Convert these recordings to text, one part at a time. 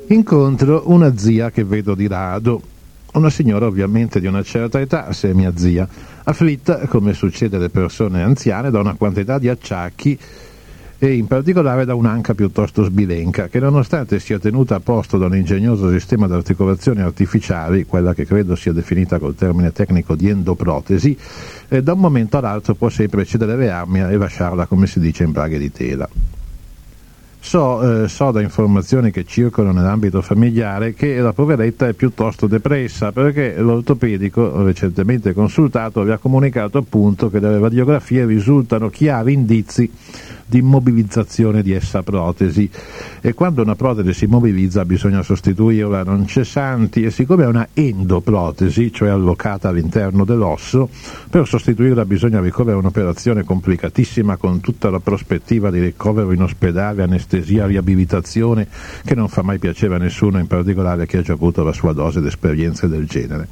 Incontro una zia che vedo di rado, una signora ovviamente di una certa età, se è mia zia, afflitta, come succede alle persone anziane, da una quantità di acciacchi e in particolare da un'anca piuttosto sbilenca, che nonostante sia tenuta a posto da un ingegnoso sistema di articolazioni artificiali, quella che credo sia definita col termine tecnico di endoprotesi, da un momento all'altro può sempre cedere le armi e lasciarla, come si dice, in braghe di tela. So da informazioni che circolano nell'ambito familiare che la poveretta è piuttosto depressa perché l'ortopedico recentemente consultato vi ha comunicato appunto che dalle radiografie risultano chiari indizi di immobilizzazione di essa protesi, e quando una protesi si immobilizza bisogna sostituirla non cessanti, e siccome è una endoprotesi, cioè allocata all'interno dell'osso, per sostituirla bisogna ricorrere a un'operazione complicatissima con tutta la prospettiva di ricovero in ospedale, anestesia, riabilitazione, che non fa mai piacere a nessuno, in particolare chi ha già avuto la sua dose di esperienze del genere.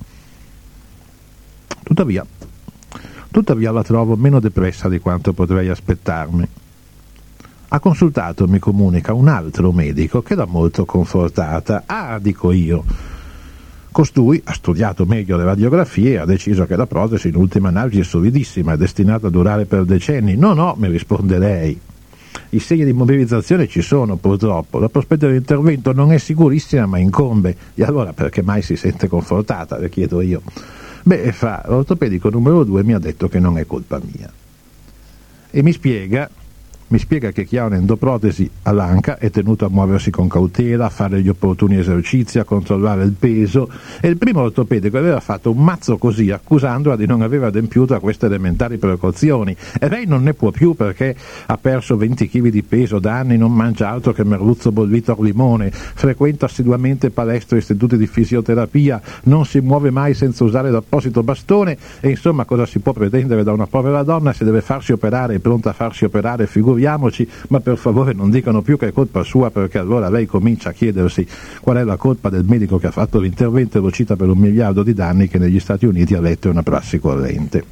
Tuttavia la trovo meno depressa di quanto potrei aspettarmi. Ha consultato, mi comunica, un altro medico che l'ha molto confortata. Ah, dico io. Costui ha studiato meglio le radiografie e ha deciso che la protesi in ultima analisi è solidissima, è destinata a durare per decenni. No, mi risponde lei. I segni di immobilizzazione ci sono, purtroppo. La prospettiva di intervento non è sicurissima, ma incombe. E allora perché mai si sente confortata? Le chiedo io. L'ortopedico numero 2 mi ha detto che non è colpa mia. E mi spiega che chi ha un'endoprotesi all'anca è tenuto a muoversi con cautela, a fare gli opportuni esercizi, a controllare il peso, e il primo ortopedico aveva fatto un mazzo così, accusandola di non aver adempiuto a queste elementari precauzioni, e lei non ne può più perché ha perso 20 kg di peso da anni, non mangia altro che merluzzo bollito al limone, frequenta assiduamente palestre e istituti di fisioterapia, non si muove mai senza usare l'apposito bastone, e insomma cosa si può pretendere da una povera donna? Se deve farsi operare, è pronta a farsi operare, figuriamoci, ma per favore non dicano più che è colpa sua, perché allora lei comincia a chiedersi qual è la colpa del medico che ha fatto l'intervento e lo cita per 1 miliardo di danni che negli Stati Uniti ha letto è una prassi corrente.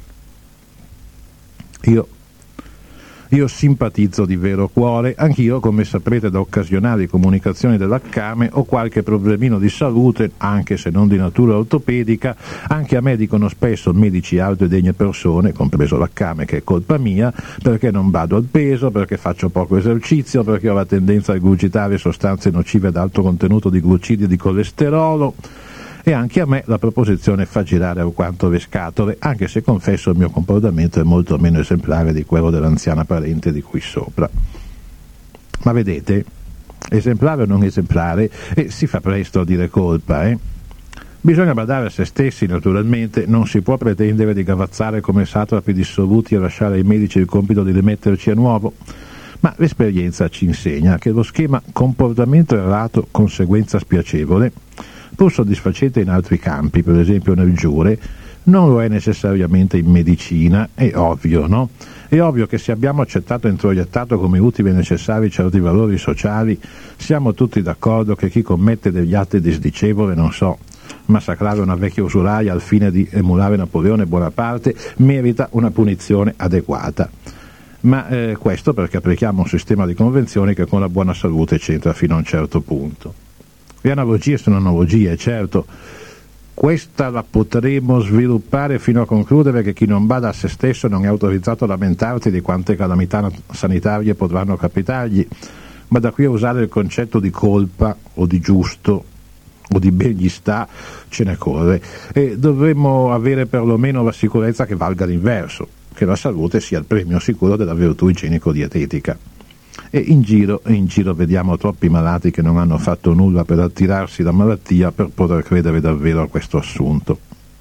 Io simpatizzo di vero cuore, anch'io, come saprete da occasionali comunicazioni dell'Accame, ho qualche problemino di salute, anche se non di natura ortopedica. Anche a me dicono spesso medici alte e degne persone, compreso l'Accame, che è colpa mia, perché non bado al peso, perché faccio poco esercizio, perché ho la tendenza a regurgitare sostanze nocive ad alto contenuto di glucidi e di colesterolo. E anche a me la proposizione fa girare alquanto le scatole, anche se confesso il mio comportamento è molto meno esemplare di quello dell'anziana parente di qui sopra. Ma vedete, esemplare o non esemplare, si fa presto a dire colpa, Bisogna badare a se stessi, naturalmente, non si può pretendere di gavazzare come satrapi dissoluti e lasciare ai medici il compito di rimetterci a nuovo. Ma l'esperienza ci insegna che lo schema comportamento errato, conseguenza spiacevole, pur soddisfacente in altri campi, per esempio nel giure, non lo è necessariamente in medicina. È ovvio, no? È ovvio che se abbiamo accettato e introiettato come utili e necessari certi valori sociali, siamo tutti d'accordo che chi commette degli atti disdicevoli, non so, massacrare una vecchia usuraia al fine di emulare Napoleone Bonaparte, merita una punizione adeguata. Ma questo perché applichiamo un sistema di convenzioni che con la buona salute c'entra fino a un certo punto. Le analogie sono analogie, certo. Questa la potremo sviluppare fino a concludere che chi non bada a se stesso non è autorizzato a lamentarsi di quante calamità sanitarie potranno capitargli, ma da qui a usare il concetto di colpa o di giusto o di ben gli sta ce ne corre, e dovremmo avere perlomeno la sicurezza che valga l'inverso, che la salute sia il premio sicuro della virtù igienico-dietetica. E in giro vediamo troppi malati che non hanno fatto nulla per attirarsi la malattia per poter credere davvero a questo assunto.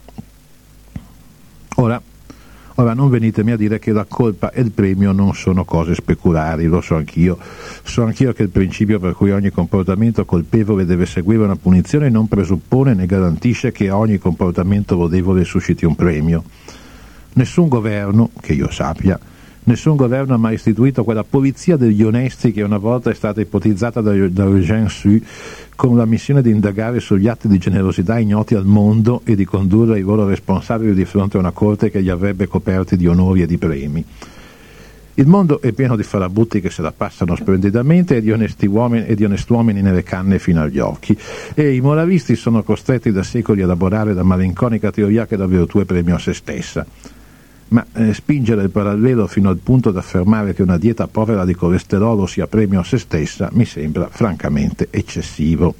Ora non venitemi a dire che la colpa e il premio non sono cose speculari, lo so anch'io che il principio per cui ogni comportamento colpevole deve seguire una punizione non presuppone né garantisce che ogni comportamento lodevole susciti un premio. Nessun governo, che io sappia, ha mai istituito quella polizia degli onesti che una volta è stata ipotizzata da Eugène Sue con la missione di indagare sugli atti di generosità ignoti al mondo e di condurre i loro responsabili di fronte a una corte che li avrebbe coperti di onori e di premi. Il mondo è pieno di farabutti che se la passano splendidamente e di onest'uomini nelle canne fino agli occhi, e i moralisti sono costretti da secoli a elaborare la malinconica teoria che la virtù è premio a se stessa. Ma spingere il parallelo fino al punto da affermare che una dieta povera di colesterolo sia premio a se stessa mi sembra francamente eccessivo.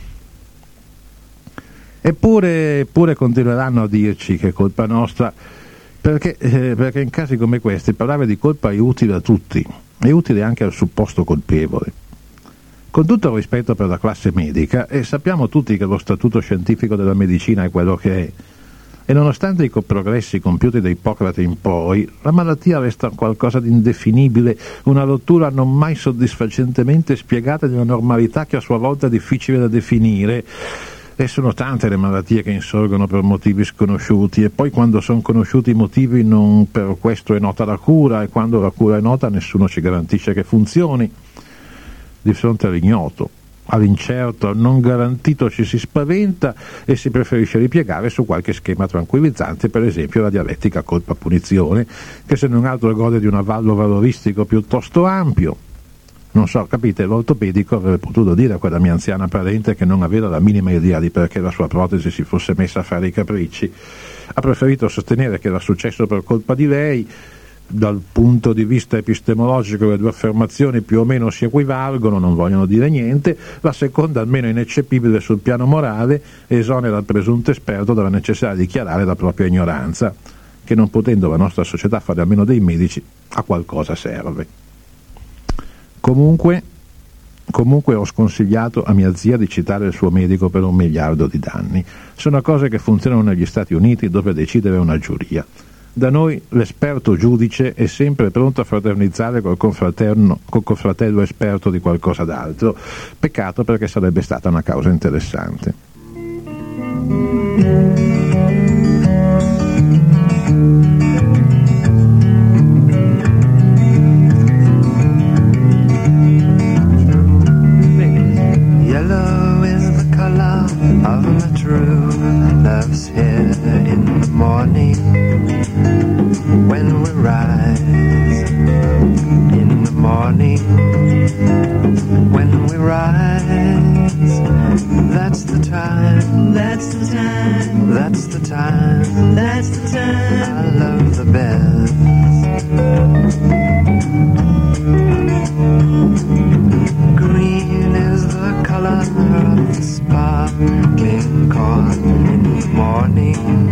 Eppure continueranno a dirci che è colpa nostra, perché in casi come questi parlare di colpa è utile a tutti, è utile anche al supposto colpevole. Con tutto il rispetto per la classe medica, sappiamo tutti che lo statuto scientifico della medicina è quello che è, e nonostante i progressi compiuti da Ippocrate in poi, la malattia resta qualcosa di indefinibile, una rottura non mai soddisfacentemente spiegata di una normalità che a sua volta è difficile da definire. E sono tante le malattie che insorgono per motivi sconosciuti, e poi quando sono conosciuti i motivi non per questo è nota la cura, e quando la cura è nota nessuno ci garantisce che funzioni. Di fronte all'ignoto, all'incerto, al non garantito ci si spaventa e si preferisce ripiegare su qualche schema tranquillizzante, per esempio la dialettica colpa-punizione, che se non altro gode di un avallo valoristico piuttosto ampio. Non so, capite, l'ortopedico avrebbe potuto dire a quella mia anziana parente che non aveva la minima idea di perché la sua protesi si fosse messa a fare i capricci. Ha preferito sostenere che era successo per colpa di lei. Dal punto di vista epistemologico le due affermazioni più o meno si equivalgono, non vogliono dire niente. La seconda, almeno ineccepibile sul piano morale, esonera il presunto esperto dalla necessità di dichiarare la propria ignoranza, che non potendo la nostra società fare a meno dei medici, a qualcosa serve. Comunque ho sconsigliato a mia zia di citare il suo medico per 1 miliardo di danni. Sono cose che funzionano negli Stati Uniti, dove decidere una giuria. Da noi l'esperto giudice è sempre pronto a fraternizzare col confratello esperto di qualcosa d'altro. Peccato, perché sarebbe stata una causa interessante. Yellow is the color of my true love's hair in the morning when we rise. In the morning when we rise, that's the time, that's the time, that's the time, that's the time.